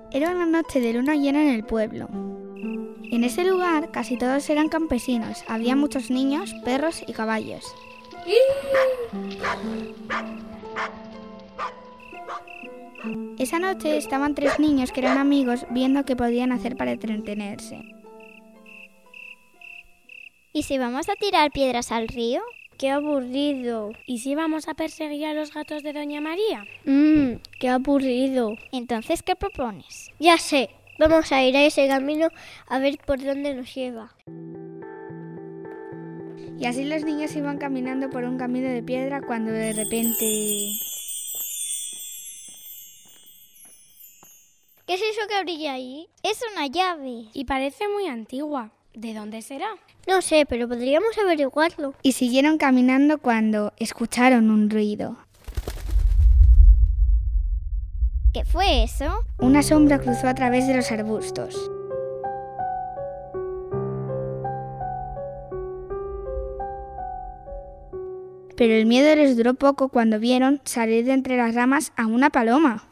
Era una noche de luna llena en el pueblo. En ese lugar casi todos eran campesinos. Había muchos niños, perros y caballos. Esa noche estaban 3 niños que eran amigos viendo qué podían hacer para entretenerse. ¿Y si vamos a tirar piedras al río? ¡Qué aburrido! ¿Y si vamos a perseguir a los gatos de Doña María? ¡Qué aburrido! Entonces, ¿qué propones? Ya sé, vamos a ir a ese camino a ver por dónde nos lleva. Y así los niños iban caminando por un camino de piedra cuando de repente... ¿Qué es eso que brilla ahí? Es una llave. Y parece muy antigua. ¿De dónde será? No sé, pero podríamos averiguarlo. Y siguieron caminando cuando escucharon un ruido. ¿Qué fue eso? Una sombra cruzó a través de los arbustos. Pero el miedo les duró poco cuando vieron salir de entre las ramas a una paloma.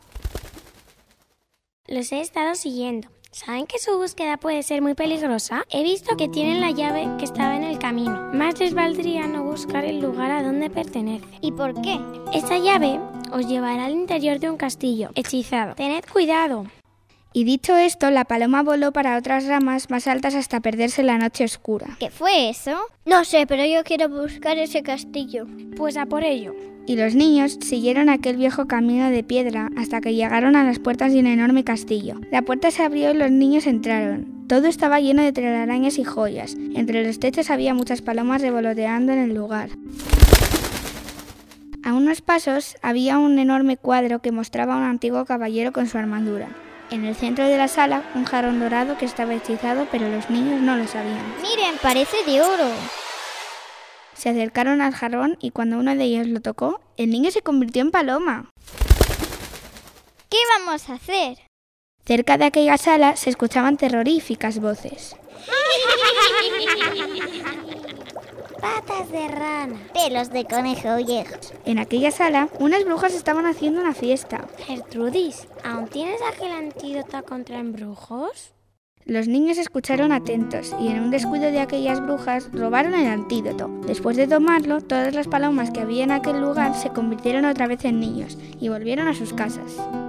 Los he estado siguiendo. ¿Saben que su búsqueda puede ser muy peligrosa? He visto que tienen la llave que estaba en el camino. Más les valdría no buscar el lugar a donde pertenece. ¿Y por qué? Esa llave os llevará al interior de un castillo hechizado. ¡Tened cuidado! Y dicho esto, la paloma voló para otras ramas más altas hasta perderse en la noche oscura. ¿Qué fue eso? No sé, pero yo quiero buscar ese castillo. Pues a por ello. Y los niños siguieron aquel viejo camino de piedra hasta que llegaron a las puertas de un enorme castillo. La puerta se abrió y los niños entraron. Todo estaba lleno de telarañas y joyas. Entre los techos había muchas palomas revoloteando en el lugar. A unos pasos había un enorme cuadro que mostraba a un antiguo caballero con su armadura. En el centro de la sala, un jarrón dorado que estaba hechizado, pero los niños no lo sabían. ¡Miren, parece de oro! Se acercaron al jarrón y cuando uno de ellos lo tocó, el niño se convirtió en paloma. ¿Qué vamos a hacer? Cerca de aquella sala se escuchaban terroríficas voces. Patas de rana, pelos de conejo viejos. En aquella sala, unas brujas estaban haciendo una fiesta. Gertrudis, ¿aún tienes aquel antídoto contra embrujos? Los niños escucharon atentos y en un descuido de aquellas brujas robaron el antídoto. Después de tomarlo, todas las palomas que había en aquel lugar se convirtieron otra vez en niños y volvieron a sus casas.